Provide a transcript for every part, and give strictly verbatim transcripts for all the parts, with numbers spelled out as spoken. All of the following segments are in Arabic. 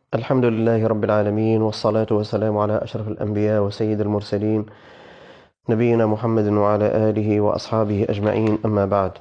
الحمد لله رب العالمين، والصلاة والسلام على أشرف الأنبياء وسيد المرسلين نبينا محمد وعلى آله وأصحابه أجمعين، أما بعد.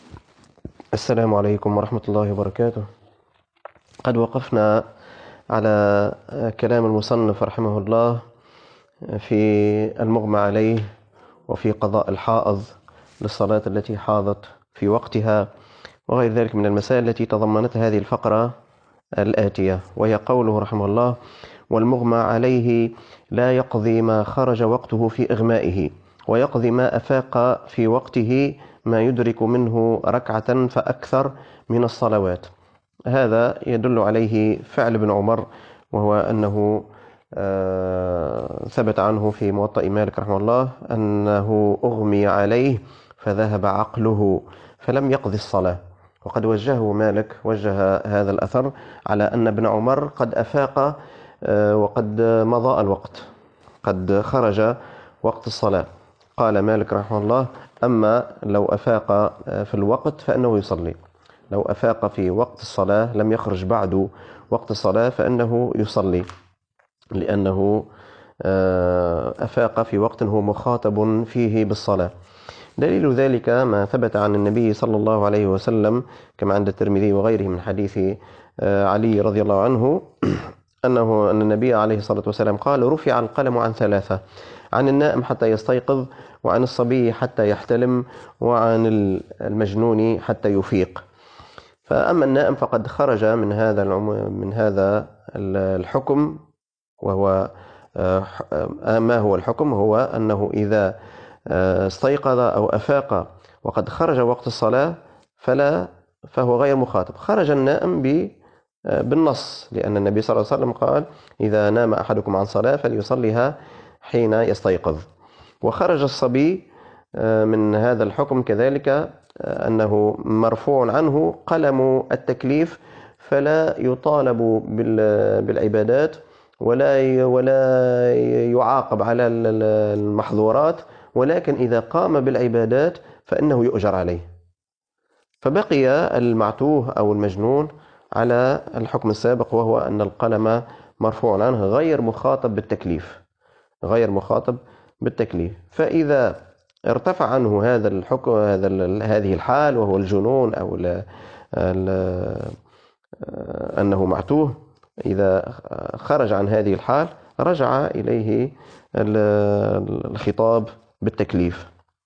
السلام عليكم ورحمة الله وبركاته. قد وقفنا على كلام المصنف رحمه الله في المغمى عليه وفي قضاء الحائض للصلاة التي حاضت في وقتها وغير ذلك من المسائل التي تضمنتها هذه الفقرة الآتية، وهي قوله رحمه الله: والمغمى عليه لا يقضي ما خرج وقته في إغمائه، ويقضي ما أفاق في وقته ما يدرك منه ركعة فأكثر من الصلوات. هذا يدل عليه فعل ابن عمر، وهو أنه آه ثبت عنه في موطأ مالك رحمه الله أنه أغمي عليه فذهب عقله فلم يقضي الصلاة. وقد وجهه مالك وجه هذا الأثر على أن ابن عمر قد أفاق وقد مضى الوقت، قد خرج وقت الصلاة. قال مالك رحمه الله: أما لو أفاق في الوقت فإنه يصلي، لو أفاق في وقت الصلاة لم يخرج بعد وقت الصلاة فإنه يصلي، لأنه أفاق في وقت هو مخاطب فيه بالصلاة. دليل ذلك ما ثبت عن النبي صلى الله عليه وسلم كما عند الترمذي وغيره من حديث علي رضي الله عنه أنه أن النبي عليه الصلاة والسلام قال: رفع القلم عن ثلاثة: عن النائم حتى يستيقظ، وعن الصبي حتى يحتلم، وعن المجنون حتى يفيق. فأما النائم فقد خرج من هذا من هذا الحكم، وهو ما هو الحكم؟ هو أنه إذا استيقظ أو أفاق وقد خرج وقت الصلاة فلا فهو غير مخاطب. خرج النائم بالنص، لأن النبي صلى الله عليه وسلم قال: إذا نام أحدكم عن صلاة فليصليها حين يستيقظ. وخرج الصبي من هذا الحكم كذلك، أنه مرفوع عنه قلم التكليف، فلا يطالب بالعبادات ولا ولا يعاقب على المحظورات، ولكن إذا قام بالعبادات فإنه يؤجر عليه. فبقي المعتوه أو المجنون على الحكم السابق، وهو أن القلم مرفوع عنه غير مخاطب بالتكليف، غير مخاطب بالتكليف. فإذا ارتفع عنه هذا الحكم، هذا هذه الحال، وهو الجنون أو ال ال أنه معتوه، إذا خرج عن هذه الحال رجع إليه الخطاب بالتكليف.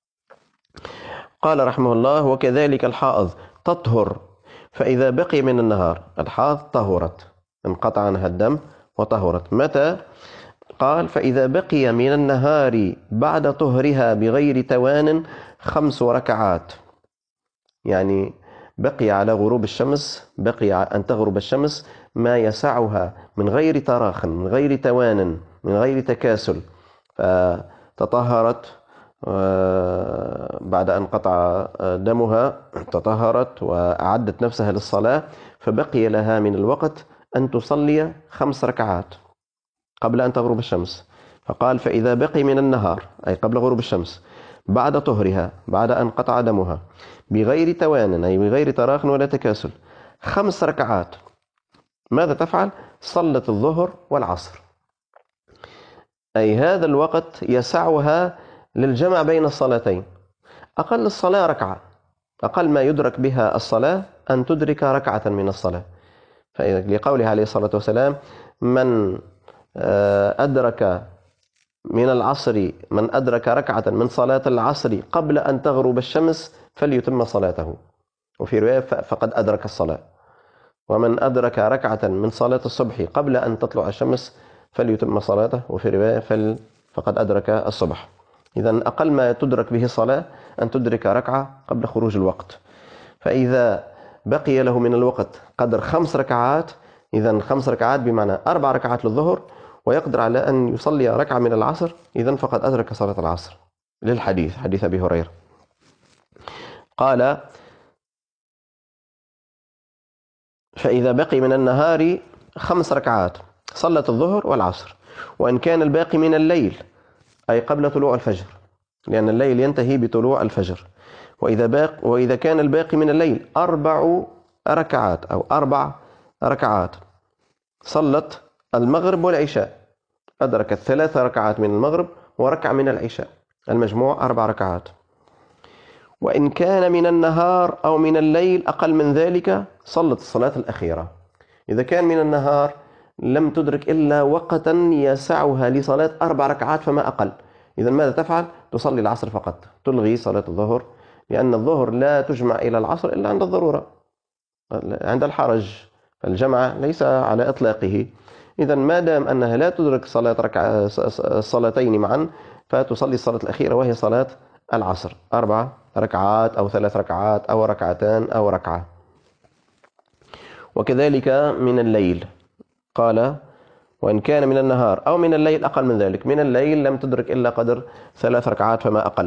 قال رحمه الله: وكذلك الحائض تطهر فإذا بقي من النهار. الحائض طهرت، انقطع عنها الدم وطهرت. متى؟ قال: فإذا بقي من النهار بعد طهرها بغير توان خمس ركعات. يعني بقي على غروب الشمس، بقي أن تغرب الشمس ما يسعها من غير تراخ، من غير توان، من غير تكاسل، فتطهرت بعد أن قطع دمها، تطهرت وأعدت نفسها للصلاة، فبقي لها من الوقت أن تصلي خمس ركعات قبل أن تغرب الشمس. فقال: فإذا بقي من النهار، أي قبل غروب الشمس، بعد طهرها، بعد أن قطع دمها، بغير توان، أي بغير تراخ ولا تكاسل، خمس ركعات. ماذا تفعل؟ صلت الظهر والعصر، أي هذا الوقت يسعها للجمع بين الصلاتين. أقل الصلاة ركعة، أقل ما يدرك بها الصلاة أن تدرك ركعة من الصلاة. لقوله عليه الصلاة والسلام: من أدرك من العصر من أدرك ركعة من صلاة العصر قبل أن تغرب الشمس فليتم صلاته. وفي رواية: فقد أدرك الصلاة. ومن أدرك ركعة من صلاة الصبح قبل أن تطلع الشمس فليتم صلاته. وفي رواية: فقد أدرك الصبح. إذن أقل ما تدرك به الصلاة أن تدرك ركعة قبل خروج الوقت. فإذا بقي له من الوقت قدر خمس ركعات، إذن خمس ركعات بمعنى أربع ركعات للظهر، ويقدر على أن يصلي ركعة من العصر، إذن فقد أدرك صلاة العصر، للحديث حديث أبي هريرة. قال: فإذا بقي من النهار خمس ركعات صلت الظهر والعصر. وإن كان الباقي من الليل، أي قبل طلوع الفجر، لأن الليل ينتهي بطلوع الفجر. وإذا, باق وإذا كان الباقي من الليل أربع ركعات أو أربع ركعات صلت المغرب والعشاء، أدركت ثلاث ركعات من المغرب وركعة من العشاء، المجموع أربع ركعات. وإن كان من النهار أو من الليل أقل من ذلك صلت الصلاة الأخيرة. إذا كان من النهار لم تدرك إلا وقتا يسعها لصلاة أربع ركعات فما أقل، إذا ماذا تفعل؟ تصلي العصر فقط، تلغي صلاة الظهر، لأن الظهر لا تجمع إلى العصر إلا عند الضرورة، عند الحرج، الجمع ليس على إطلاقه. إذا ما دام أنها لا تدرك صلاة ركعة صلاتين معا فتصلي الصلاة الأخيرة وهي صلاة العصر، أربع ركعات أو ثلاث ركعات أو ركعتان أو ركعة. وكذلك من الليل، قال وإن كان من النهار أو من الليل أقل من ذلك، من الليل لم تدرك إلا قدر ثلاث ركعات فما أقل،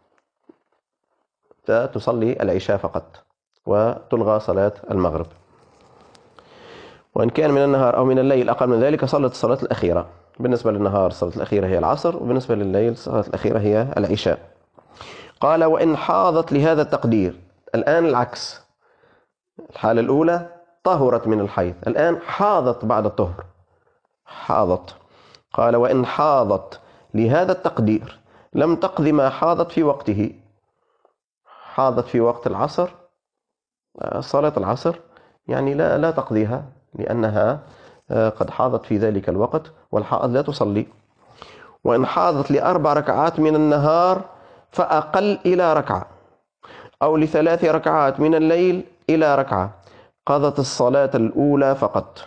تصلي العشاء فقط وتلغى صلاة المغرب. وإن كان من النهار أو من الليل أقل من ذلك صلت الصلاة الأخيرة. بالنسبة للنهار الصلاة الأخيرة هي العصر، وبالنسبة لليل الصلاة الأخيرة هي العشاء. قال وإن حاضت لهذا التقدير، الآن العكس، الحالة الأولى طهرت من الحيض، الآن حاضت بعد الطهر، حاضت. قال وإن حاضت لهذا التقدير لم تقضي ما حاضت في وقته، حاضت في وقت العصر، صلاة العصر يعني لا لا تقضيها لأنها قد حاضت في ذلك الوقت، والحائض لا تصلي. وإن حاضت لأربع ركعات من النهار فأقل إلى ركعة، أو لثلاث ركعات من الليل إلى ركعة، قضت الصلاة الأولى فقط.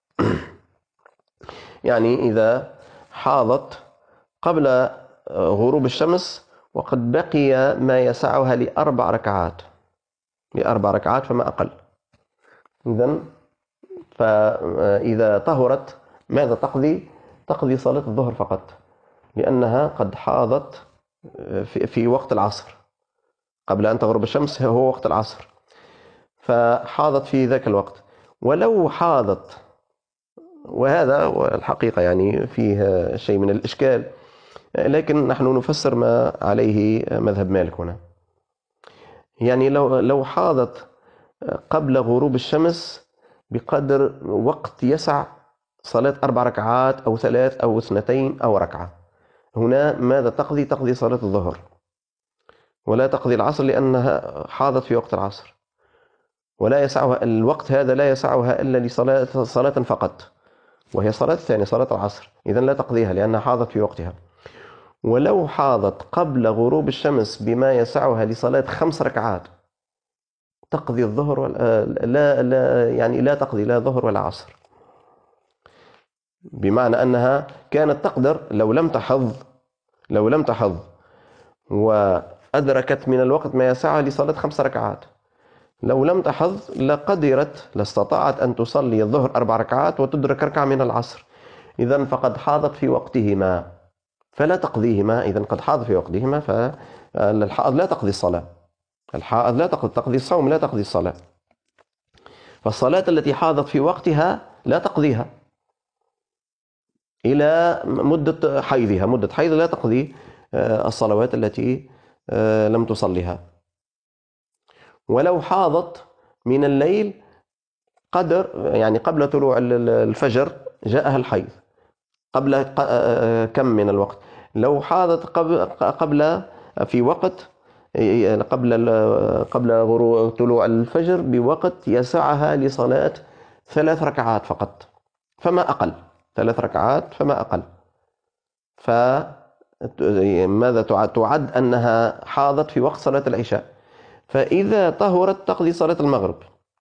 يعني إذا حاضت قبل غروب الشمس وقد بقي ما يسعها لأربع ركعات، لأربع ركعات فما أقل، إذن فإذا طهرت ماذا تقضي؟ تقضي صلاة الظهر فقط، لأنها قد حاضت في, في وقت العصر، قبل أن تغرب الشمس هو وقت العصر، فحاضت في ذاك الوقت. ولو حاضت، وهذا الحقيقة يعني فيه شيء من الإشكال، لكن نحن نفسر ما عليه مذهب مالك هنا. يعني لو لو حاضت قبل غروب الشمس بقدر وقت يسع صلاة أربع ركعات أو ثلاث أو اثنتين أو ركعة، هنا ماذا تقضي؟ تقضي صلاة الظهر ولا تقضي العصر، لأنها حاضت في وقت العصر، ولا يسعها الوقت هذا، لا يسعها إلا لصلاة صلاة فقط، وهي صلاة الثانية صلاة العصر، إذن لا تقضيها لأنها حاضت في وقتها. ولو حاضت قبل غروب الشمس بما يسعها لصلاة خمس ركعات تقضي الظهر ولا لا, لا يعني لا تقضي لا ظهر ولا عصر، بمعنى أنها كانت تقدر لو لم تحض لو لم تحض وأدركت من الوقت ما يسعها لصلاة خمس ركعات، لو لم تحض لقدرت لاستطاعت أن تصلي الظهر أربع ركعات وتدرك ركعة من العصر، إذن فقد حاضت في وقتهما فلا تقضيهما، إذن قد حاض في وقتهما، فالحائض لا تقضي الصلاة، الحائض لا تقضي, تقضي الصوم لا تقضي الصلاة، فالصلاة التي حاضت في وقتها لا تقضيها إلى مدة حيضها، مدة حيض لا تقضي الصلوات التي لم تصليها. ولو حاضت من الليل قدر يعني قبل طلوع الفجر جاءها الحيض، قبل كم من الوقت؟ لو حاضت قبل, قبل في وقت قبل قبل غروب طلوع الفجر بوقت يسعها لصلاة ثلاث ركعات فقط فما أقل، ثلاث ركعات فما أقل، فماذا تعد؟ تعد أنها حاضت في وقت صلاة العشاء، فإذا طهرت تقضي صلاة المغرب،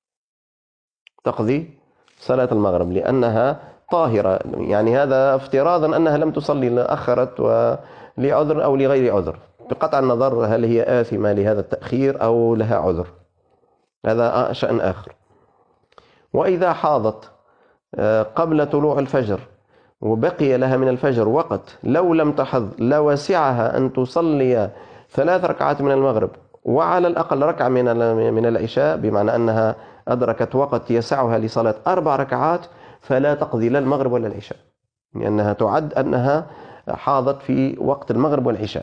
تقضي صلاة المغرب لأنها طاهرة، يعني هذا افتراضا أنها لم تصلي لأخرت ولعذر أو لغير عذر، بقطع النظر هل هي آثمة لهذا التأخير أو لها عذر، هذا شأن آخر. وإذا حاضت قبل طلوع الفجر وبقي لها من الفجر وقت لو لم تحض لوسعها أن تصلي ثلاث ركعات من المغرب وعلى الأقل ركعة من من العشاء، بمعنى أنها أدركت وقت يسعها لصلاة أربع ركعات، فلا تقضي لا المغرب ولا العشاء، لأنها تعد أنها حاضت في وقت المغرب والعشاء.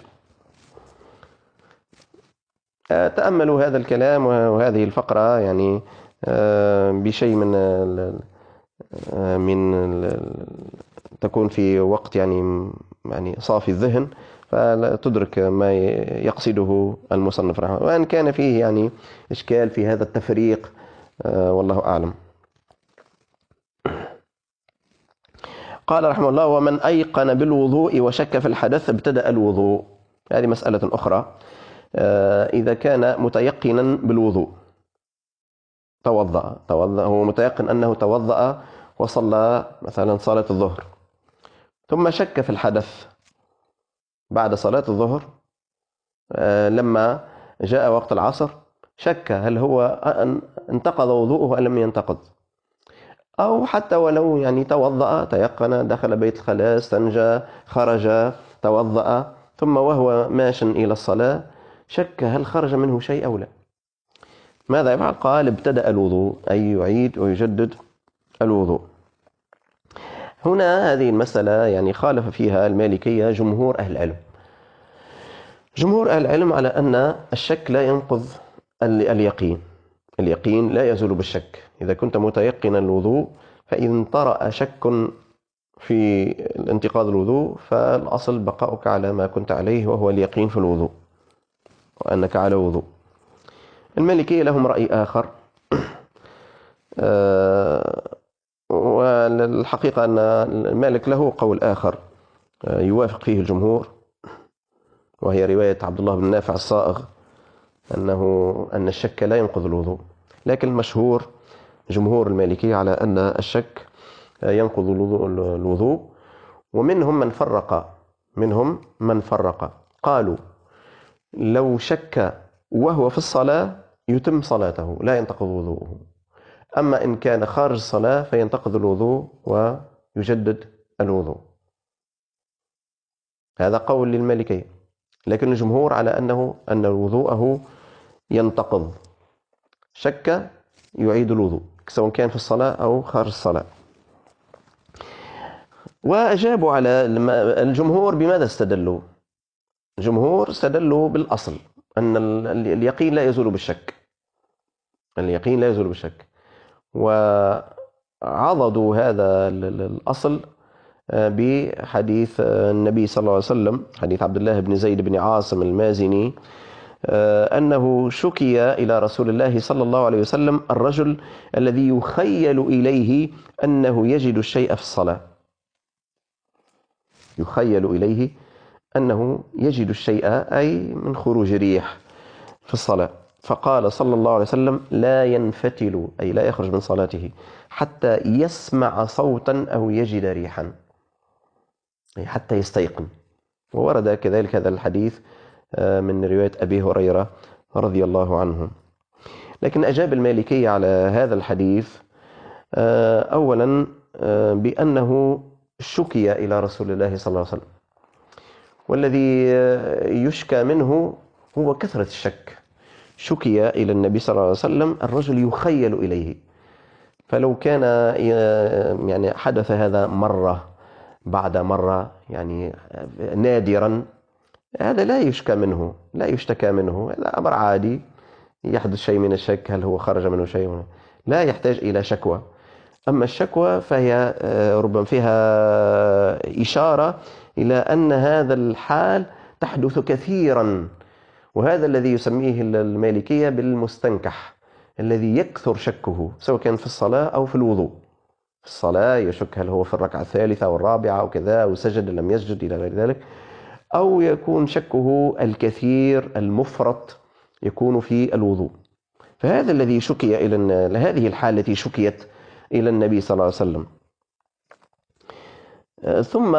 تأملوا هذا الكلام وهذه الفقرة يعني بشيء من من تكون في وقت يعني يعني صافي الذهن، فلا تدرك ما يقصده المصنف رحمه الله، وأن كان فيه يعني إشكال في هذا التفريق والله أعلم. قال رحمه الله: ومن أيقن بالوضوء وشك في الحدث ابتدأ الوضوء. هذه مسألة أخرى. إذا كان متيقنا بالوضوء، توضأ توضأ هو متيقن أنه توضأ وصلى مثلا صلاة الظهر، ثم شك في الحدث بعد صلاة الظهر، لما جاء وقت العصر شك هل هو انتقض وضوءه أم لم ينتقض، أو حتى ولو يعني توضأ تيقن، دخل بيت الخلاء، استنجى، خرج، توضأ، ثم وهو ماش إلى الصلاة شك هل خرج منه شيء أو لا، ماذا يفعل؟ قال: ابتدأ الوضوء، أي يعيد ويجدد الوضوء. هنا هذه المسألة يعني خالف فيها المالكية جمهور أهل العلم. جمهور أهل العلم على أن الشك لا ينقض اليقين، اليقين لا يزول بالشك. إذا كنت متيقنا الوضوء، فإن طرأ شك في انتقاض الوضوء فالأصل بقاؤك على ما كنت عليه، وهو اليقين في الوضوء وأنك على وضوء. المالكية لهم رأي آخر، والحقيقة أن المالك له قول آخر يوافق فيه الجمهور، وهي رواية عبد الله بن نافع الصائغ أنه أن الشك لا ينقض الوضوء. لكن المشهور جمهور المالكية على أن الشك ينقض الوضوء. ومنهم من فرق منهم من فرق قالوا: لو شك وهو في الصلاة يتم صلاته، لا ينتقض وضوءه. أما إن كان خارج الصلاة فينتقض الوضوء ويجدد الوضوء. هذا قول للمالكية، لكن الجمهور على أنه أن وضوءه ينتقض، شك يعيد الوضوء سواء كان في الصلاة أو خارج الصلاة. وأجابوا على الجمهور بماذا استدلوا؟ الجمهور استدلوا بالأصل أن اليقين لا يزول بالشك، اليقين لا يزول بالشك، وعضدوا هذا الأصل بحديث النبي صلى الله عليه وسلم، حديث عبد الله بن زيد بن عاصم المازني، أنه شكي إلى رسول الله صلى الله عليه وسلم الرجل الذي يخيل إليه أنه يجد الشيء في الصلاة، يخيل إليه أنه يجد الشيء أي من خروج ريح في الصلاة، فقال صلى الله عليه وسلم: لا ينفتل، أي لا يخرج من صلاته حتى يسمع صوتا أو يجد ريحا، أي حتى يستيقن. وورد كذلك هذا الحديث من رواية أبي هريرة رضي الله عنه. لكن أجاب المالكية على هذا الحديث أولا بأنه شكي إلى رسول الله صلى الله عليه وسلم، والذي يشكى منه هو كثرة الشك. شكي إلى النبي صلى الله عليه وسلم الرجل يخيل إليه، فلو كان يعني حدث هذا مرة بعد مرة يعني نادرا، هذا لا يشكى منه، لا يشتكى منه، هذا أمر عادي، يحدث شيء من الشك هل هو خرج منه شيء، لا يحتاج إلى شكوى. أما الشكوى فهي ربما فيها إشارة إلى أن هذا الحال تحدث كثيرا، وهذا الذي يسميه المالكية بالمستنكح، الذي يكثر شكه سواء كان في الصلاة أو في الوضوء. في الصلاة يشك هل هو في الركعة الثالثة والرابعة أو كذا، أو سجد لم يسجد إلى غير ذلك، أو يكون شكه الكثير المفرط يكون في الوضوء. فهذا الذي شكي إلى هذه الحالة التي شكيت إلى النبي صلى الله عليه وسلم. ثم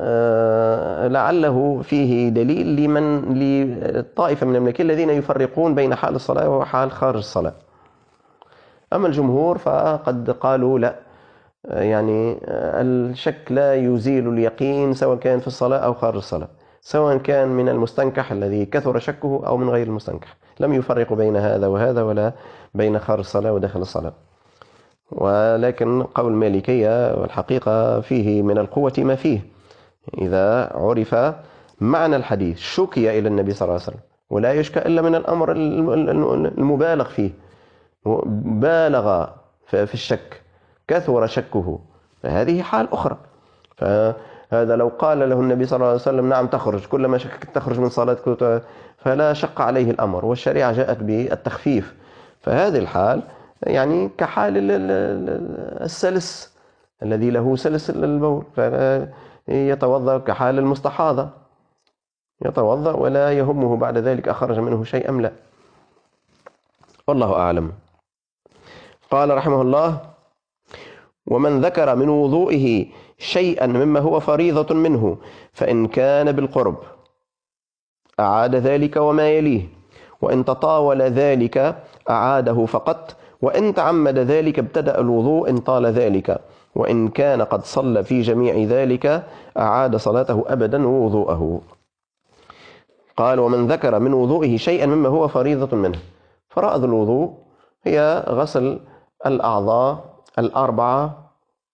لعله فيه دليل لمن للطائفة من المالكية الذين يفرقون بين حال الصلاة وحال خارج الصلاة. أما الجمهور فقد قالوا لا، يعني الشك لا يزيل اليقين سواء كان في الصلاة أو خارج الصلاة، سواء كان من المستنكح الذي كثر شكه أو من غير المستنكح، لم يفرقوا بين هذا وهذا ولا بين خارج الصلاة وداخل الصلاة. ولكن قول المالكية والحقيقة فيه من القوة ما فيه، إذا عرف معنى الحديث شكي إلى النبي صلى الله عليه وسلم، ولا يشكى إلا من الأمر المبالغ فيه، بالغ في الشك، كثر شكه، فهذه حال أخرى. فهذا لو قال له النبي صلى الله عليه وسلم نعم تخرج، كلما شككت تخرج من صلاتك، فلا شق عليه الأمر، والشريعة جاءت بالتخفيف. فهذه الحال يعني كحال السلس الذي له سلس البول، فيتوضأ كحال المستحاضة، يتوضأ ولا يهمه بعد ذلك أخرج منه شيء أم لا. والله أعلم. قال رحمه الله: ومن ذكر من وضوئه شيئا مما هو فريضة منه فإن كان بالقرب أعاد ذلك وما يليه، وإن تطاول ذلك أعاده فقط، وإن تعمد ذلك ابتدأ الوضوء إن طال ذلك، وإن كان قد صلى في جميع ذلك أعاد صلاته أبدا ووضوءه. قال: ومن ذكر من وضوئه شيئا مما هو فريضة منه. فرائض الوضوء هي غسل الأعضاء الأربعة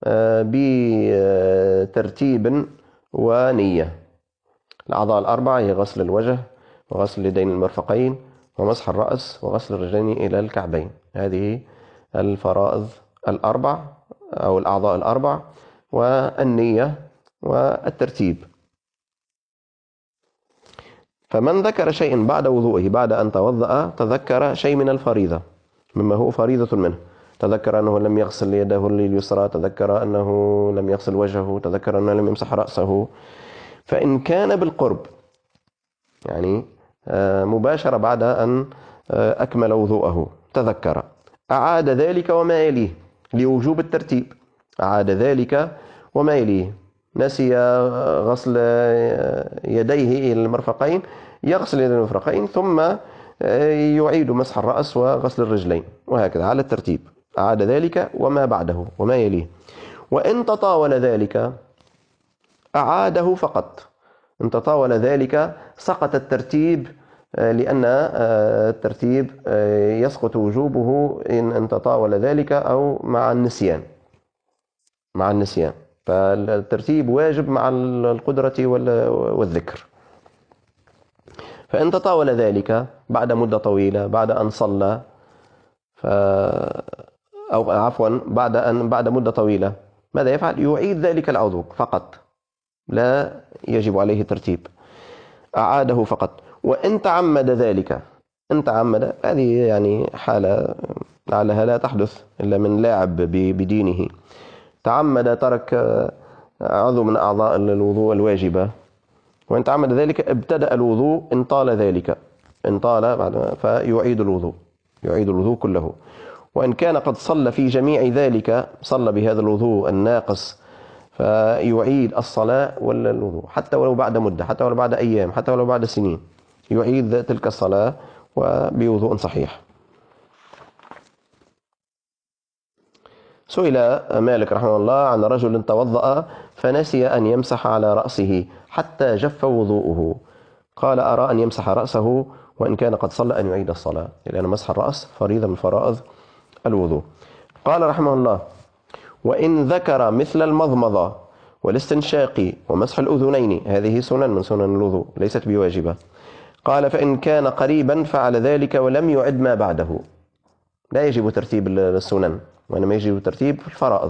بترتيب ونية. الأعضاء الأربعة هي غسل الوجه، وغسل اليدين المرفقين، ومسح الرأس، وغسل الرجلين إلى الكعبين. هذه الفرائض الأربع أو الأعضاء الأربع، والنية والترتيب. فمن ذكر شيء بعد وضوئه بعد أن توضأ تذكر شيء من الفريضة مما هو فريضة منه، تذكر أنه لم يغسل يده اليسرى، تذكر أنه لم يغسل وجهه، تذكر أنه لم يمسح رأسه، فإن كان بالقرب يعني مباشرة بعد أن أكمل وضوءه تذكر أعاد ذلك وما يليه لوجوب الترتيب، أعاد ذلك وما يليه. نسي غسل يديه إلى المرفقين، يغسل يديه المرفقين ثم يعيد مسح الرأس وغسل الرجلين، وهكذا على الترتيب. أعاد ذلك وما بعده وما يليه. وإن تطاول ذلك أعاده فقط. إن تطاول ذلك سقط الترتيب، لأن الترتيب يسقط وجوبه إن تطاول ذلك أو مع النسيان مع النسيان فالترتيب واجب مع القدرة والذكر. فإن تطاول ذلك بعد مدة طويلة، بعد أن صلى ف... أو عفوا بعد أن بعد مدة طويلة، ماذا يفعل؟ يعيد ذلك العضو فقط، لا يجب عليه ترتيب، أعاده فقط. وإن تعمد ذلك، إن تعمد، هذه يعني حالة لعلها لا تحدث إلا من لاعب بدينه، تعمد ترك عضو من أعضاء الوضوء الواجبة، وإن تعمد ذلك ابتدأ الوضوء إن طال ذلك، إن طال بعد فيعيد الوضوء، يعيد الوضوء كله. وإن كان قد صلى في جميع ذلك، صلى بهذا الوضوء الناقص، فيعيد الصلاة والوضوء حتى ولو بعد مدة، حتى ولو بعد أيام، حتى ولو بعد سنين، يعيد تلك الصلاة وبوضوء صحيح. سئل مالك رحمه الله عن رجل توضأ فنسي أن يمسح على رأسه حتى جف وضوءه، قال: أرى أن يمسح رأسه وإن كان قد صلى أن يعيد الصلاة، لأن مسح الرأس فريضة من فرائض الوضوء. قال رحمه الله: وإن ذكر مثل المضمضة والاستنشاق ومسح الأذنين، هذه سنن من سنن الوضوء ليست بواجبة، قال: فإن كان قريبا فعل ذلك ولم يعد ما بعده. لا يجب ترتيب السنن، وإنما يجب ترتيب الفرائض.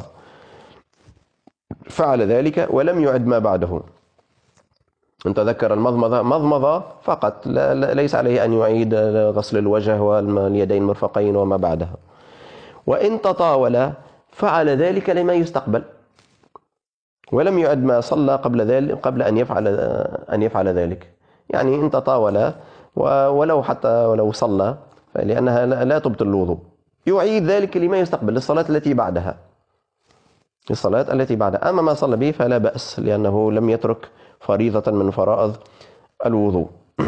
فعل ذلك ولم يعد ما بعده. أن تذكر المضمضة مضمضة فقط، لا ليس عليه أن يعيد غسل الوجه واليدين المرفقين وما بعدها. وإن تطاول فعل ذلك لما يستقبل ولم يعد ما صلى قبل ذلك، قبل أن يفعل أن يفعل ذلك. يعني إن تطاول ولو حتى ولو صلى، لأنها لا تبطل الوضوء، يعيد ذلك لما يستقبل، للصلاة التي بعدها، للصلاة التي بعدها. أما ما صلى به فلا بأس، لأنه لم يترك فريضة من فرائض الوضوء.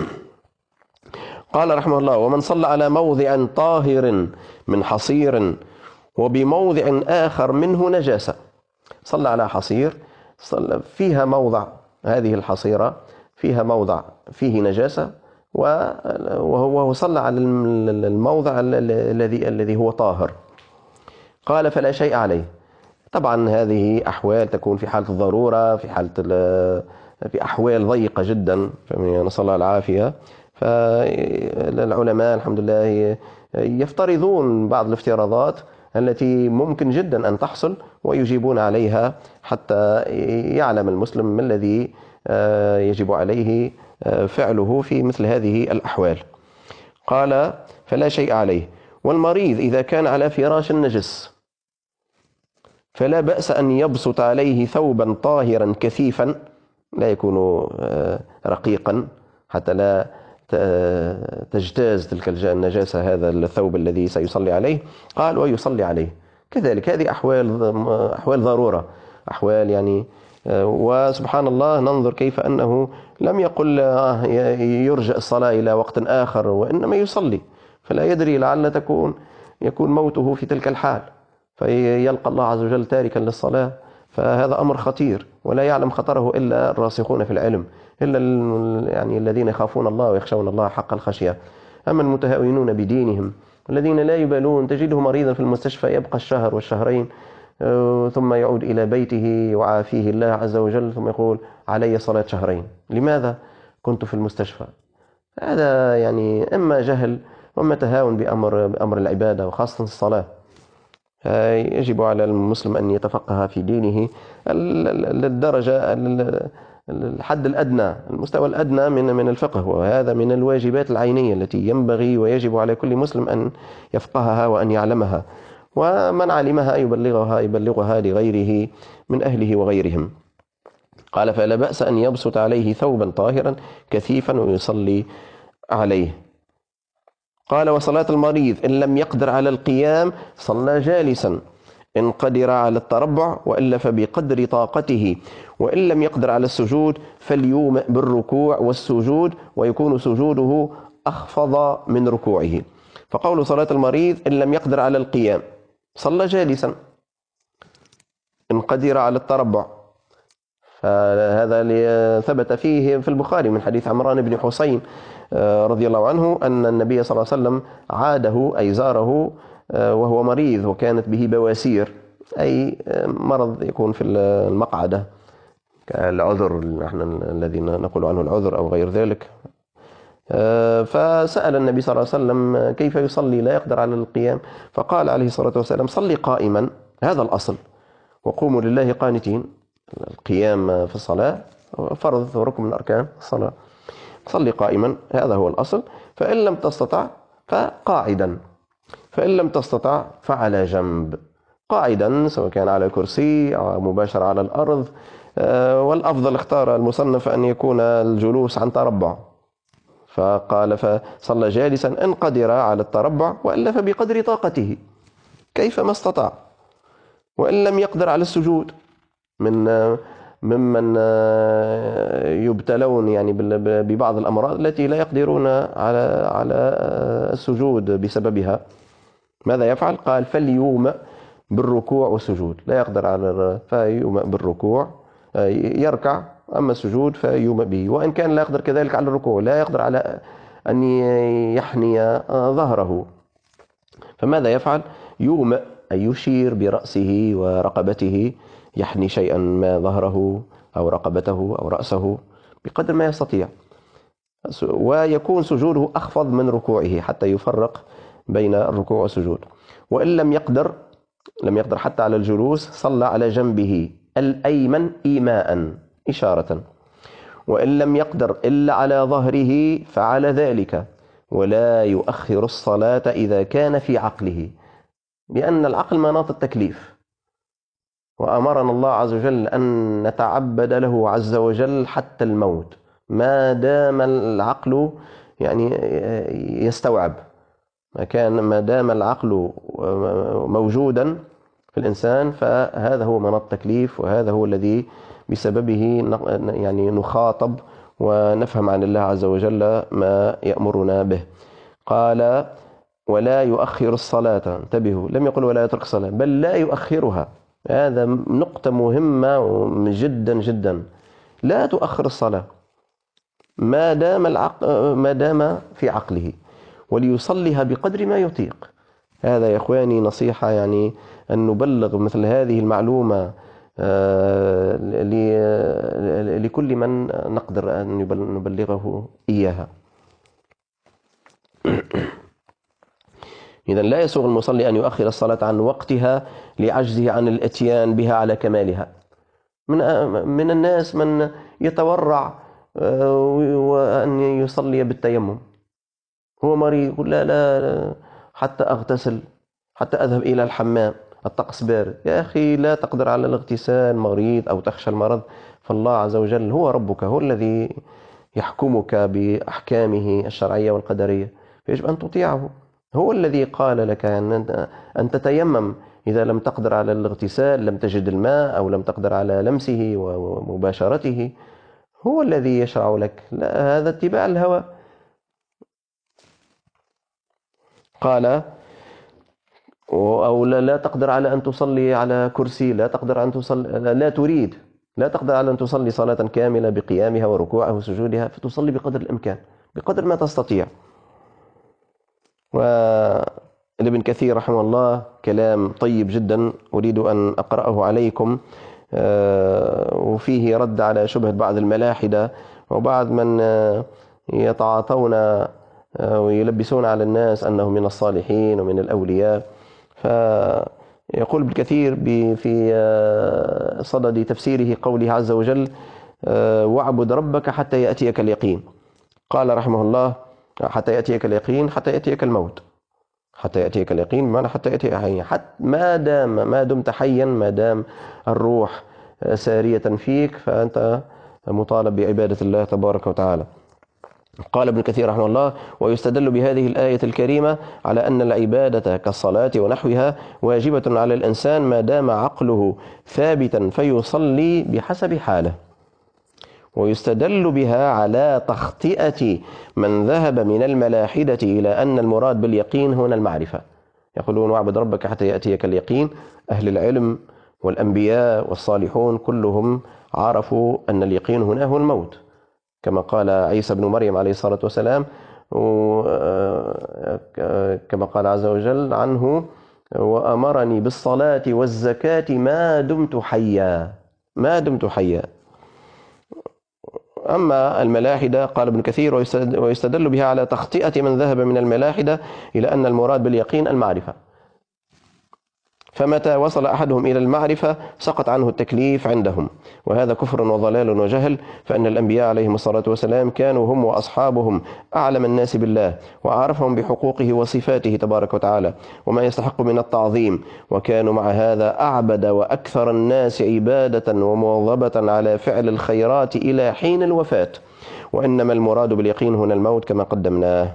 قال رحمه الله: ومن صلى على موضع طاهر من حصير وبموضع آخر منه نجاسة. صلى على حصير، صلى فيها موضع، هذه الحصيرة فيها موضع فيه نجاسة، وهو صلى على الموضع الذي الذي هو طاهر، قال: فلا شيء عليه. طبعا هذه أحوال تكون في حالة الضرورة، في حالة في أحوال ضيقة جدا، نسأل الله العافية. فالعلماء الحمد لله يفترضون بعض الافتراضات التي ممكن جدا أن تحصل ويجيبون عليها حتى يعلم المسلم ما الذي يجب عليه فعله في مثل هذه الأحوال. قال فلا شيء عليه. والمريض إذا كان على فراش نجس فلا بأس أن يبسط عليه ثوبا طاهرا كثيفا، لا يكون رقيقا حتى لا تجتاز تلك النجاسة هذا الثوب الذي سيصلي عليه. قال ويصلي عليه كذلك. هذه أحوال أحوال ضرورة، أحوال يعني. وسبحان الله ننظر كيف أنه لم يقل يرجع الصلاة إلى وقت آخر، وإنما يصلي، فلا يدري لعل تكون يكون موته في تلك الحال فيلقى الله عز وجل تاركا للصلاة. فهذا أمر خطير، ولا يعلم خطره إلا الراسخون في العلم، إلا يعني الذين يخافون الله ويخشون الله حق الخشية. أما المتهاونون بدينهم الذين لا يبالون، تجده مريضا في المستشفى يبقى الشهر والشهرين ثم يعود إلى بيته يعافيه الله عز وجل ثم يقول علي صلاة شهرين. لماذا كنت في المستشفى؟ هذا يعني إما جهل وإما تهاون بأمر, بأمر العبادة وخاصة الصلاة. يجب على المسلم أن يتفقه في دينه للدرجة الحد الأدنى، المستوى الأدنى من من الفقه، وهذا من الواجبات العينية التي ينبغي ويجب على كل مسلم أن يفقهها وأن يعلمها، ومن علمها يبلغها يبلغها لغيره من أهله وغيرهم. قال فلا بأس أن يبسط عليه ثوبا طاهرا كثيفا ويصلي عليه. قال وصلاة المريض إن لم يقدر على القيام صلى جالسا، إن قدر على التربع وإلا فبقدر طاقته، وإن لم يقدر على السجود فليومئ بالركوع والسجود ويكون سجوده أخفض من ركوعه. فقول صلاة المريض إن لم يقدر على القيام صلى جالسا، إن قدر على التربع فهذا ثبت فيه في البخاري من حديث عمران بن حسين رضي الله عنه أن النبي صلى الله عليه وسلم عاده أي زاره وهو مريض وكانت به بواسير، أي مرض يكون في المقعدة كالعذر نحن الذي نقول عنه العذر أو غير ذلك. فسأل النبي صلى الله عليه وسلم كيف يصلي لا يقدر على القيام، فقال عليه الصلاة والسلام صلي قائما، هذا الأصل، وقوموا لله قانتين. القيام في الصلاة فرض وركن من أركان الصلاة. صلي قائما هذا هو الأصل، فإن لم تستطع فقاعدا، فإن لم تستطع فعلى جنب، قاعدا سواء كان على كرسي أو مباشرة على الأرض. والأفضل اختار المصنف أن يكون الجلوس عن تربع، فقال فصلى جالسا إن قدر على التربع وإلا فبقدر طاقته كيف ما استطاع، وإن لم يقدر على السجود من ممن يبتلون يعني ببعض الأمراض التي لا يقدرون على على السجود بسببها، ماذا يفعل؟ قال فليومئ بالركوع والسجود، لا يقدر على فيومئ بالركوع يركع، أما السجود فيومئ به، وإن كان لا يقدر كذلك على الركوع لا يقدر على أن يحني ظهره، فماذا يفعل؟ يومئ أي يشير برأسه ورقبته، يحني شيئا ما ظهره أو رقبته أو رأسه بقدر ما يستطيع، ويكون سجوده أخفض من ركوعه حتى يفرق بين الركوع والسجود. وإن لم يقدر لم يقدر حتى على الجلوس صلى على جنبه الأيمن إيماء إشارة، وإن لم يقدر إلا على ظهره فعلى ذلك، ولا يؤخر الصلاة إذا كان في عقله، لأن العقل مناط التكليف، وأمرنا الله عز وجل أن نتعبد له عز وجل حتى الموت ما دام العقل يعني يستوعب، ما كان ما دام العقل موجودا في الإنسان فهذا هو مناط التكليف، وهذا هو الذي بسببه يعني نخاطب ونفهم عن الله عز وجل ما يأمرنا به. قال ولا يؤخر الصلاة، انتبهوا، لم يقل ولا يترك الصلاة، بل لا يؤخرها، هذا نقطة مهمة جدا جدا، لا تؤخر الصلاة ما دام العقل ما دام في عقله، وليصليها بقدر ما يطيق. هذا يا إخواني نصيحة، يعني أن نبلغ مثل هذه المعلومة لكل من نقدر أن نبلغه إياها. إذا لا يسوغ المصلي أن يؤخر الصلاة عن وقتها لعجزه عن الاتيان بها على كمالها. من من الناس من يتورع وأن يصلي بالتيمم، هو مريض يقول لا لا حتى أغتسل، حتى أذهب إلى الحمام، الطقس بارد. يا أخي لا تقدر على الاغتسال، مريض أو تخشى المرض، فالله عز وجل هو ربك، هو الذي يحكمك بأحكامه الشرعية والقدرية، فيجب أن تطيعه. هو الذي قال لك أن تتيمم إذا لم تقدر على الاغتسال، لم تجد الماء أو لم تقدر على لمسه ومباشرته، هو الذي يشرع لك، لا هذا اتباع الهوى. قال أو لا تقدر على أن تصلي على كرسي، لا تقدر أن تصلي، لا تريد، لا تقدر على أن تصلي صلاة كاملة بقيامها وركوعها وسجودها، فتصلي بقدر الإمكان، بقدر ما تستطيع. وابن كثير رحمه الله كلام طيب جدا أريد أن أقرأه عليكم، وفيه رد على شبهة بعض الملاحدة وبعض من يتعاطون ويلبسون على الناس أنهم من الصالحين ومن الأولياء. فيقول ابن كثير في صدد تفسيره قوله عز وجل واعبد ربك حتى يأتيك اليقين. قال رحمه الله حتى يأتيك اليقين، حتى يأتيك الموت، حتى يأتيك اليقين بمعنى حتى يأتيك حيا، حتى ما دام ما دمت حيا، ما دام الروح سارية فيك، فأنت مطالب بعبادة الله تبارك وتعالى. قال ابن كثير رحمه الله ويستدل بهذه الآية الكريمة على أن العبادة كالصلاة ونحوها واجبة على الإنسان ما دام عقله ثابتا فيصلي بحسب حاله. ويستدل بها على تخطئة من ذهب من الملاحدة إلى أن المراد باليقين هنا المعرفة. يقولون واعبد ربك حتى يأتيك اليقين. أهل العلم والأنبياء والصالحون كلهم عرفوا أن اليقين هنا هو الموت، كما قال عيسى بن مريم عليه الصلاة والسلام، كما قال عز وجل عنه وأمرني بالصلاة والزكاة ما دمت حيا، ما دمت حيا. أما الملاحدة قال ابن كثير ويستدل بها على تخطئة من ذهب من الملاحدة إلى أن المراد باليقين المعرفة، فمتى وصل أحدهم إلى المعرفة سقط عنه التكليف عندهم، وهذا كفر وضلال وجهل، فإن الأنبياء عليهم الصلاة والسلام كانوا هم وأصحابهم أعلم الناس بالله وأعرفهم بحقوقه وصفاته تبارك وتعالى وما يستحق من التعظيم، وكانوا مع هذا أعبد وأكثر الناس عبادة ومواظبة على فعل الخيرات إلى حين الوفاة، وإنما المراد باليقين هنا الموت كما قدمناه.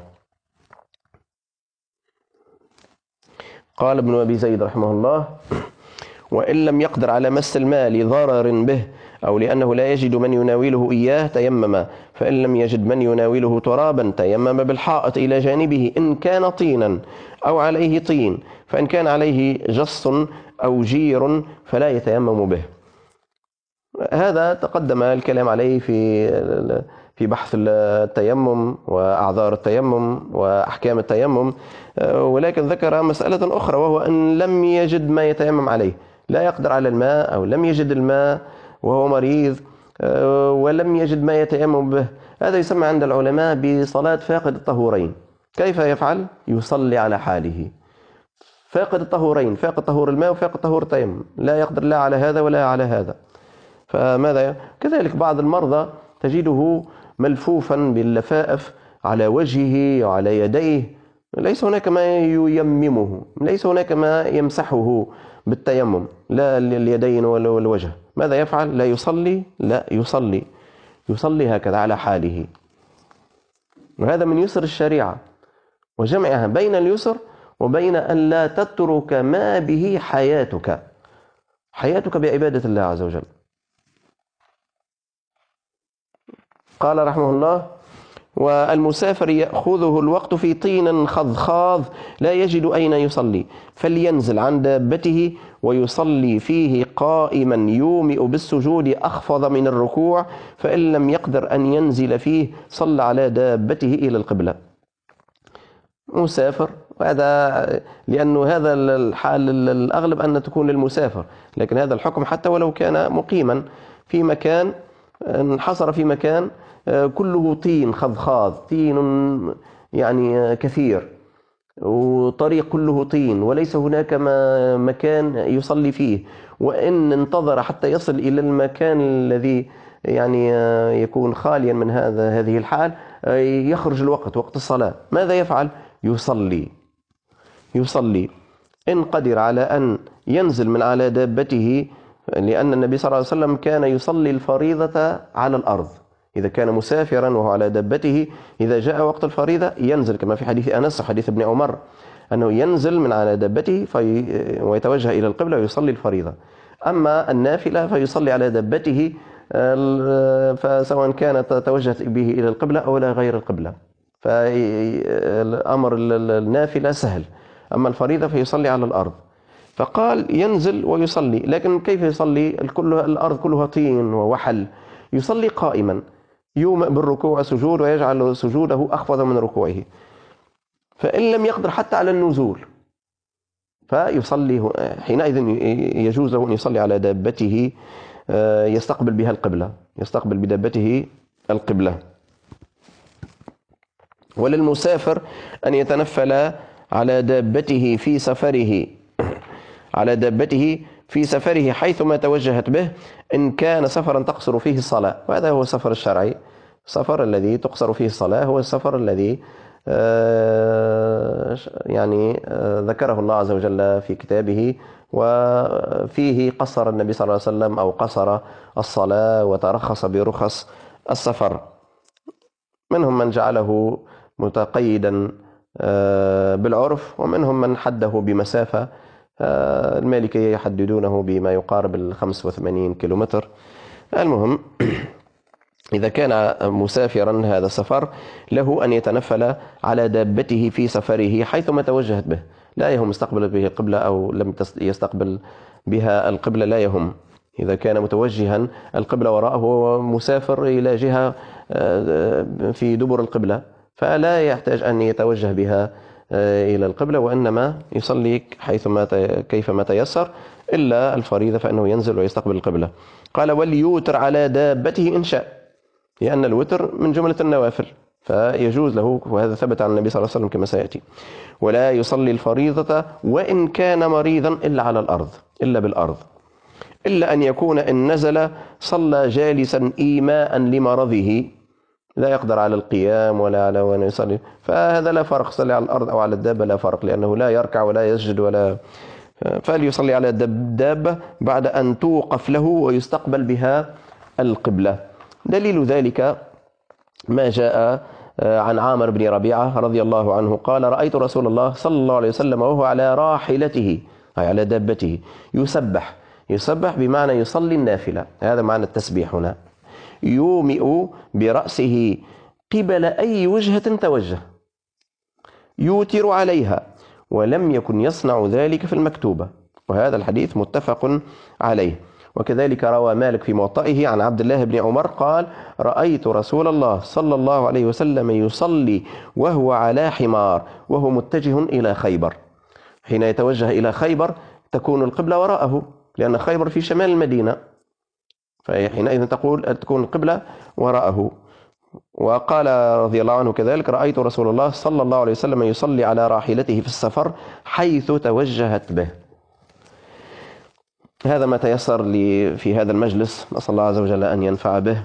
قال ابن أبي زيد رحمه الله وإن لم يقدر على مس الماء لضرر به أو لأنه لا يجد من يناوله إياه تيمم، فإن لم يجد من يناوله ترابا تيمم بالحائط إلى جانبه إن كان طينا أو عليه طين، فإن كان عليه جص أو جير فلا يتيمم به. هذا تقدم الكلام عليه في في بحث التيمم وأعذار التيمم وأحكام التيمم، ولكن ذكر مسألة أخرى وهو أن لم يجد ما يتيمم عليه، لا يقدر على الماء أو لم يجد الماء وهو مريض ولم يجد ما يتيمم به، هذا يسمى عند العلماء بصلاة فاقد الطهورين. كيف يفعل؟ يصلي على حاله. فاقد الطهورين، فاقد طهور الماء وفاقد طهور التيمم، لا يقدر لا على هذا ولا على هذا. فماذا؟ كذلك بعض المرضى تجده ملفوفا باللفائف على وجهه وعلى يديه، ليس هناك ما ييممه، ليس هناك ما يمسحه بالتيمم، لا اليدين ولا الوجه. ماذا يفعل؟ لا يصلي، لا يصلي يصلي هكذا على حاله. وهذا من يسر الشريعة وجمعها بين اليسر وبين أن لا تترك ما به حياتك حياتك بعبادة الله عز وجل. قال رحمه الله والمسافر يأخذه الوقت في طين خضخاض لا يجد أين يصلي، فلينزل عن دابته ويصلي فيه قائما يومئ بالسجود أخفض من الركوع، فإن لم يقدر أن ينزل فيه صلى على دابته إلى القبلة. مسافر، وهذا لأنه هذا الحال الأغلب أن تكون للمسافر، لكن هذا الحكم حتى ولو كان مقيما في مكان، انحصر في مكان كله طين خضخاض، طين يعني كثير، وطريق كله طين وليس هناك مكان يصلي فيه، وإن انتظر حتى يصل إلى المكان الذي يعني يكون خاليا من هذا هذه الحال، يخرج الوقت، وقت الصلاة، ماذا يفعل؟ يصلي يصلي إن قدر على أن ينزل من على دابته، لأن النبي صلى الله عليه وسلم كان يصلي الفريضة على الأرض. إذا كان مسافرا وهو على دابته، إذا جاء وقت الفريضة ينزل، كما في حديث أنس وحديث ابن عمر أنه ينزل من على دابته في ويتوجه إلى القبلة ويصلي الفريضة. أما النافلة فيصلي على دابته، فسواء كانت توجهت به إلى القبلة أو لا غير القبلة، فالأمر النافلة سهل. أما الفريضة فيصلي على الأرض. فقال ينزل ويصلي، لكن كيف يصلي؟ الكل الأرض كلها طين ووحل. يصلي قائما، يومئ بالركوع والسجود ويجعل سجوده أخفض من ركوعه، فإن لم يقدر حتى على النزول فيصلي حينئذ يجوز له أن يصلي على دابته يستقبل بها القبلة، يستقبل بدابته القبلة. وللمسافر أن يتنفل على دابته في سفره على دابته في سفره حيثما توجهت به، إن كان سفرا تقصر فيه الصلاة، وهذا هو السفر الشرعي. السفر الذي تقصر فيه الصلاة هو السفر الذي يعني ذكره الله عز وجل في كتابه، وفيه قصر النبي صلى الله عليه وسلم أو قصر الصلاة وترخص برخص السفر. منهم من جعله متقيدا بالعرف، ومنهم من حده بمسافة. المالكية يحددونه بما يقارب الخمس وثمانين كيلومتر. المهم إذا كان مسافرا هذا السفر له أن يتنفل على دابته في سفره حيثما توجهت به، لا يهم استقبل به القبلة أو لم يستقبل بها القبلة، لا يهم. إذا كان متوجها القبلة وراءه ومسافر إلى جهة في دبر القبلة، فلا يحتاج أن يتوجه بها إلى القبلة، وإنما يصلي حيثما كيفما تيسر، إلا الفريضة فإنه ينزل ويستقبل القبلة. قال وليوتر على دابته إن شاء، لأن الوتر من جملة النوافل فيجوز له، وهذا ثبت عن النبي صلى الله عليه وسلم كما سيأتي. ولا يصلي الفريضة وإن كان مريضا إلا على الأرض، إلا بالأرض، إلا أن يكون إن نزل صلى جالسا إيماء لمرضه، لا يقدر على القيام ولا على وأن يصلي، فهذا لا فرق، صلي على الأرض أو على الدابة لا فرق، لأنه لا يركع ولا يسجد ولا، فليصلي على الدابة بعد أن توقف له ويستقبل بها القبلة. دليل ذلك ما جاء عن عامر بن ربيعة رضي الله عنه قال رأيت رسول الله صلى الله عليه وسلم وهو على راحلته، أي على دابته، يسبح. يسبح بمعنى يصلي النافلة، هذا معنى التسبيح هنا. يومئ برأسه قبل أي وجهة توجه، يوتر عليها، ولم يكن يصنع ذلك في المكتوبة، وهذا الحديث متفق عليه. وكذلك روى مالك في موطئه عن عبد الله بن عمر قال رأيت رسول الله صلى الله عليه وسلم يصلي وهو على حمار وهو متجه إلى خيبر. حين يتوجه إلى خيبر تكون القبلة وراءه، لأن خيبر في شمال المدينة، فحينئذ تقول تكون القبلة وراءه. وقال رضي الله عنه كذلك رأيت رسول الله صلى الله عليه وسلم يصلي على راحلته في السفر حيث توجهت به. هذا ما تيسر لي في هذا المجلس، نسأل الله عز وجل أن ينفع به،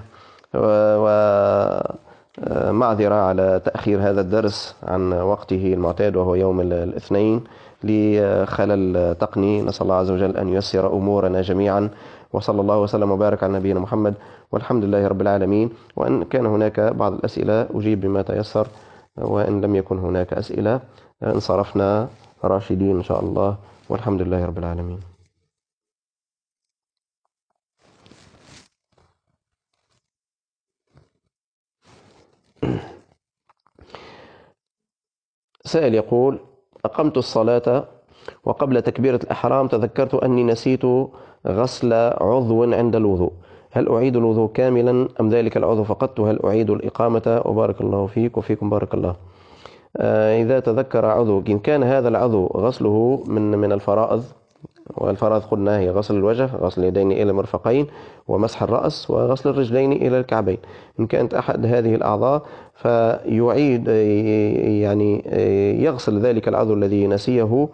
ومعذرة على تأخير هذا الدرس عن وقته المعتاد وهو يوم الاثنين لخلل تقني. نسأل الله عز وجل أن ييسر أمورنا جميعا، وصلى الله وسلم وبارك على نبينا محمد، والحمد لله رب العالمين. وأن كان هناك بعض الأسئلة أجيب بما تيسر، وإن لم يكن هناك أسئلة انصرفنا راشدين إن شاء الله، والحمد لله رب العالمين. سائل يقول أقمت الصلاة وقبل تكبيرة الإحرام تذكرت أني نسيت غسل عضو عند الوضوء، هل أعيد الوضوء كاملا أم ذلك العضو فقط؟ وهل أعيد الإقامة؟ وبارك الله فيك وفيكم بارك الله. آه إذا تذكر عضو، إن كان هذا العضو غسله من من الفرائض والفرائض قلنا هي غسل الوجه، غسل اليدين إلى المرفقين، ومسح الرأس، وغسل الرجلين إلى الكعبين. إن كانت أحد هذه الأعضاء فيعيد يعني يغسل ذلك العضو الذي نسيه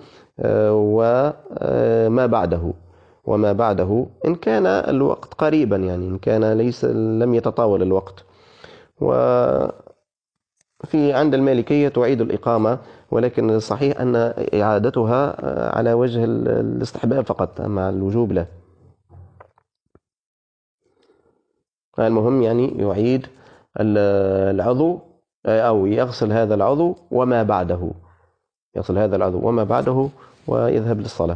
وما بعده وما بعده إن كان الوقت قريبا، يعني إن كان ليس لم يتطاول الوقت. وفي عند المالكية تعيد الإقامة، ولكن الصحيح أن إعادتها على وجه الاستحباب فقط، مع الوجوب لا. المهم يعني يعيد العضو أو يغسل هذا العضو وما بعده، يغسل هذا العضو وما بعده ويذهب للصلاة.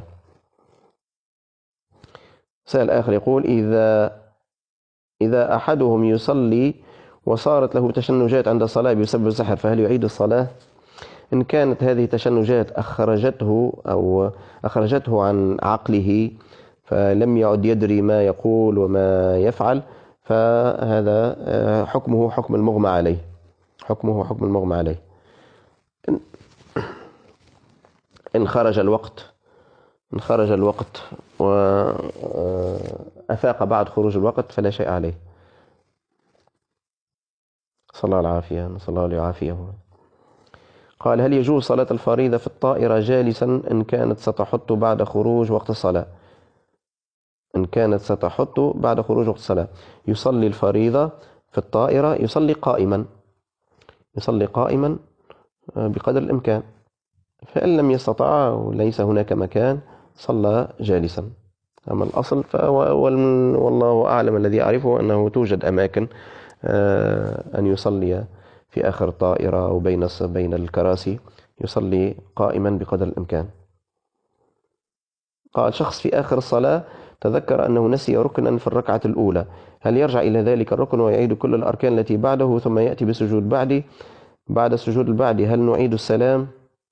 سؤال آخر يقول: إذا إذا أحدهم يصلي وصارت له تشنجات عند الصلاة بسبب السحر فهل يعيد الصلاة؟ إن كانت هذه التشنجات أخرجته أو أخرجته عن عقله فلم يعد يدري ما يقول وما يفعل، فهذا حكمه حكم المغمى عليه، حكمه حكم المغمى عليه. إن خرج الوقت إن خرج الوقت وأفاق بعد خروج الوقت فلا شيء عليه. صلى الله العافية، نسأل الله ليعافيه. قال: هل يجوز صلاة الفريضة في الطائرة جالسا إن كانت ستحط بعد خروج وقت الصلاة؟ إن كانت ستحط بعد خروج وقت الصلاة يصلي الفريضة في الطائرة، يصلي قائما يصلي قائما بقدر الإمكان، فإن لم يستطع وليس هناك مكان صلى جالسا. أما الأصل والله أعلم، الذي أعرفه أنه توجد أماكن أن يصلي في آخر الطائرة أو بين بين الكراسي، يصلي قائما بقدر الإمكان. قال: شخص في آخر الصلاة تذكر أنه نسي ركنا في الركعة الأولى، هل يرجع إلى ذلك الركن ويعيد كل الأركان التي بعده ثم يأتي بسجود بعدي بعد السجود البعدي؟ هل نعيد السلام؟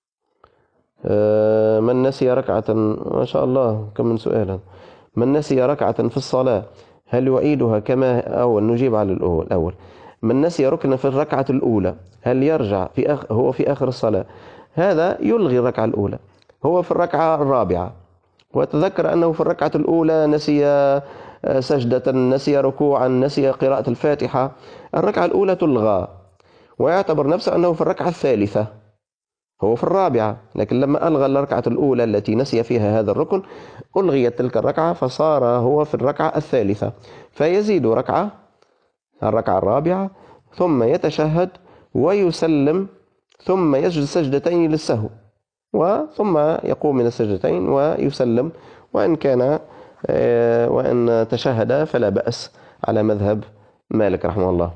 من نسي ركعة، ما شاء الله كم من سؤالا. من نسي ركعة في الصلاة هل يعيدها كما أول؟ نجيب على الأول. من نسي ركنا في الركعة الأولى هل يرجع في أخ... هو في آخر الصلاة؟ هذا يلغي الركعة الأولى، هو في الركعة الرابعة وتذكر أنه في الركعة الأولى نسي سجدة، نسي ركوعا، نسي قراءة الفاتحة، الركعة الأولى تلغى ويعتبر نفسه أنه في الركعة الثالثة، هو في الرابعة، لكن لما ألغى الركعة الأولى التي نسي فيها هذا الركن ألغيت تلك الركعة فصار هو في الركعة الثالثة، فيزيد ركعة الركعة الرابعة ثم يتشهد ويسلم ثم يسجد سجدتين للسهو وثم يقوم من السجدتين ويسلم، وإن كان وإن تشهد فلا بأس على مذهب مالك رحمه الله.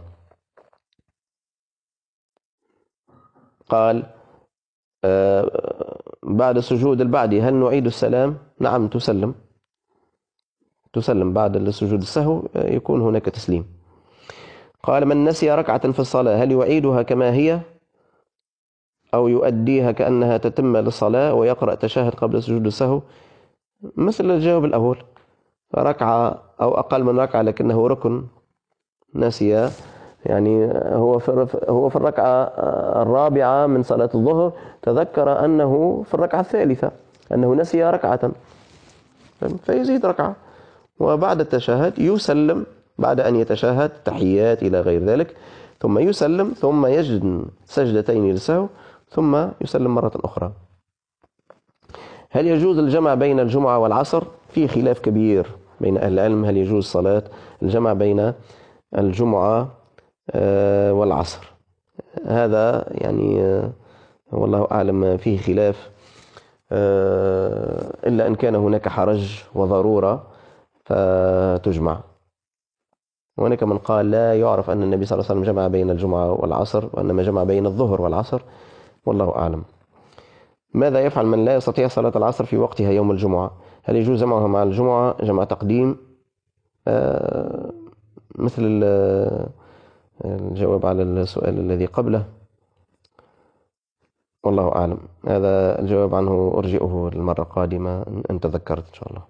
قال: بعد سجود البعدي هل نعيد السلام؟ نعم، تسلم تسلم بعد السجود السهو يكون هناك تسليم. قال: من نسي ركعة في الصلاة هل يعيدها كما هي أو يؤديها كأنها تتم للصلاة ويقرأ تشهد قبل سجود السهو؟ مثل الجواب الأول، ركعة أو أقل من ركعة لكنه ركن نسي، يعني هو في هو في الركعة الرابعة من صلاة الظهر تذكر أنه في الركعة الثالثة أنه نسي ركعة فيزيد ركعة، وبعد التشهد يسلم بعد أن يتشهد تحيات إلى غير ذلك، ثم يسلم ثم يسجد سجدتين للسهو ثم يسلم مرة أخرى. هل يجوز الجمع بين الجمعة والعصر؟ في خلاف كبير بين أهل العلم هل يجوز صلاة الجمع بين الجمعة والعصر، هذا يعني والله أعلم فيه خلاف، إلا أن كان هناك حرج وضرورة فتجمع. وهناك من قال لا يعرف أن النبي صلى الله عليه وسلم جمع بين الجمعة والعصر وإنما جمع بين الظهر والعصر، والله أعلم. ماذا يفعل من لا يستطيع صلاة العصر في وقتها يوم الجمعة؟ هل يجوز جمعها مع الجمعة جمع تقديم؟ آه مثل الجواب على السؤال الذي قبله، والله أعلم. هذا الجواب عنه أرجئه المرة القادمة إن تذكرت إن شاء الله.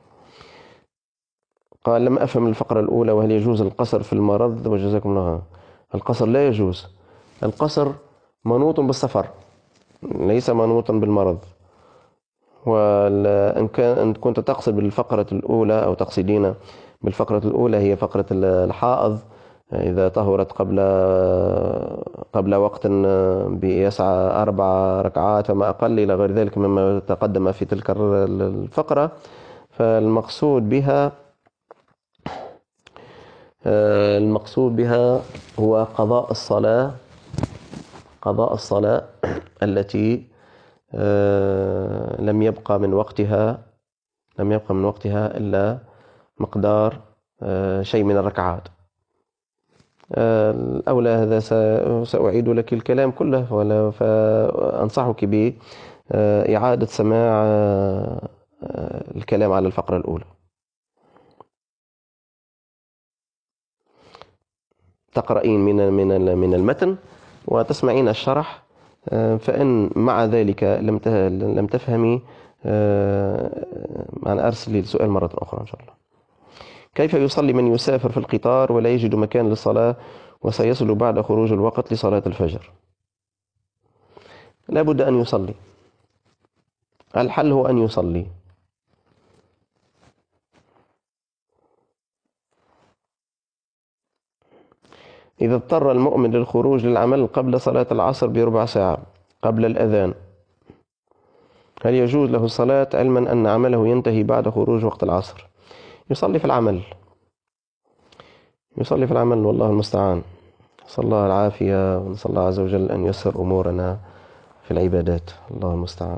قال: لم أفهم الفقرة الأولى، وهل يجوز القصر في المرض؟ وجزاكم الله. القصر لا يجوز، القصر منوط بالسفر ليس منوطا بالمرض، وإن كان إن كنت تقصد بالفقرة الأولى أو تقصدين بالفقرة الأولى هي فقرة الحائض إذا طهرت قبل قبل وقت بيسعى أربع ركعات وما أقل إلى غير ذلك مما تقدم في تلك الفقرة، فالمقصود بها المقصود بها هو قضاء الصلاة قضاء الصلاة التي لم يبقى من وقتها لم يبقى من وقتها إلا مقدار شيء من الركعات. الأولى هذا سأعيد لك الكلام كله، فأنصحك بإعادة سماع الكلام على الفقرة الأولى. تقرأين من من من المتن وتسمعين الشرح، فإن مع ذلك لم لم تفهمي أنا أرسل السؤال مرة أخرى إن شاء الله. كيف يصلي من يسافر في القطار ولا يجد مكان للصلاة وسيصل بعد خروج الوقت لصلاة الفجر؟ لا بد أن يصلي، الحل هو أن يصلي. إذا اضطر المؤمن للخروج للعمل قبل صلاة العصر بربع ساعة قبل الأذان، هل يجوز له الصلاة علما أن عمله ينتهي بعد خروج وقت العصر؟ يصلي في العمل يصلي في العمل والله المستعان. نسأل الله العافية ونسأل الله عز وجل أن يسر أمورنا في العبادات، الله المستعان.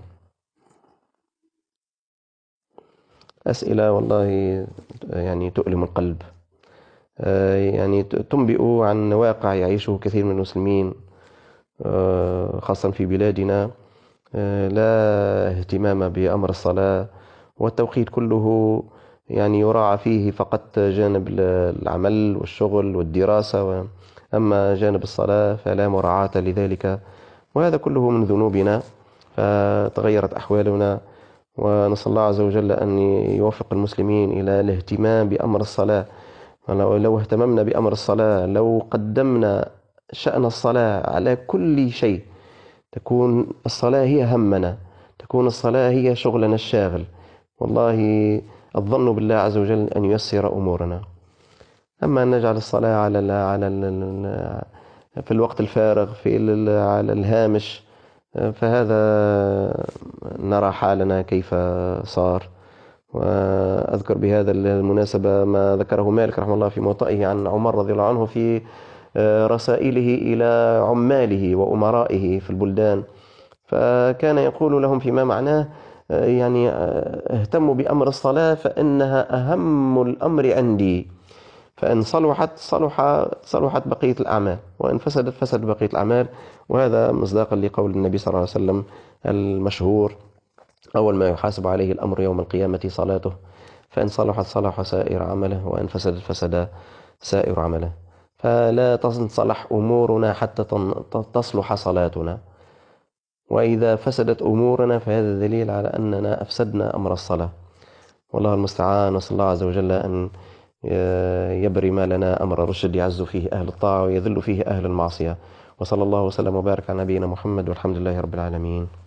أسئلة والله يعني تؤلم القلب، يعني تنبئ عن واقع يعيشه كثير من المسلمين خاصة في بلادنا، لا اهتمام بأمر الصلاة، والتوقيت كله يعني يراعى فيه فقط جانب العمل والشغل والدراسة، أما جانب الصلاة فلا مراعاة لذلك، وهذا كله من ذنوبنا، فتغيرت أحوالنا. ونسأل الله عز وجل أن يوفق المسلمين إلى الاهتمام بأمر الصلاة. لو اهتممنا بأمر الصلاة، لو قدمنا شأن الصلاة على كل شيء، تكون الصلاة هي همنا، تكون الصلاة هي شغلنا الشاغل، والله الظن بالله عز وجل أن ييسر أمورنا. أما أن نجعل الصلاة على ال على ال في الوقت الفارغ في على الهامش، فهذا نرى حالنا كيف صار. وأذكر بهذا المناسبة ما ذكره مالك رحمه الله في موطئه عن عمر رضي الله عنه في رسائله إلى عماله وأمرائه في البلدان، فكان يقول لهم فيما معناه يعني اهتموا بأمر الصلاة فإنها أهم الأمر عندي، فإن صلحت صلح صلحت بقية الأعمال، وإن فسدت فسد بقية الأعمال. وهذا مصداقا لقول النبي صلى الله عليه وسلم المشهور: أول ما يحاسب عليه الأمر يوم القيامة صلاته، فإن صلحت صلح سائر عمله، وإن فسدت فسد سائر عمله. فلا تصلح أمورنا حتى تصلح صلاتنا، وإذا فسدت أمورنا فهذا دليل على أننا أفسدنا أمر الصلاة، والله المستعان. نسأل الله عز وجل أن يبرم لنا أمر رشد يعز فيه أهل الطاعة ويذل فيه أهل المعصية. وصلى الله وسلم وبارك على نبينا محمد، والحمد لله رب العالمين.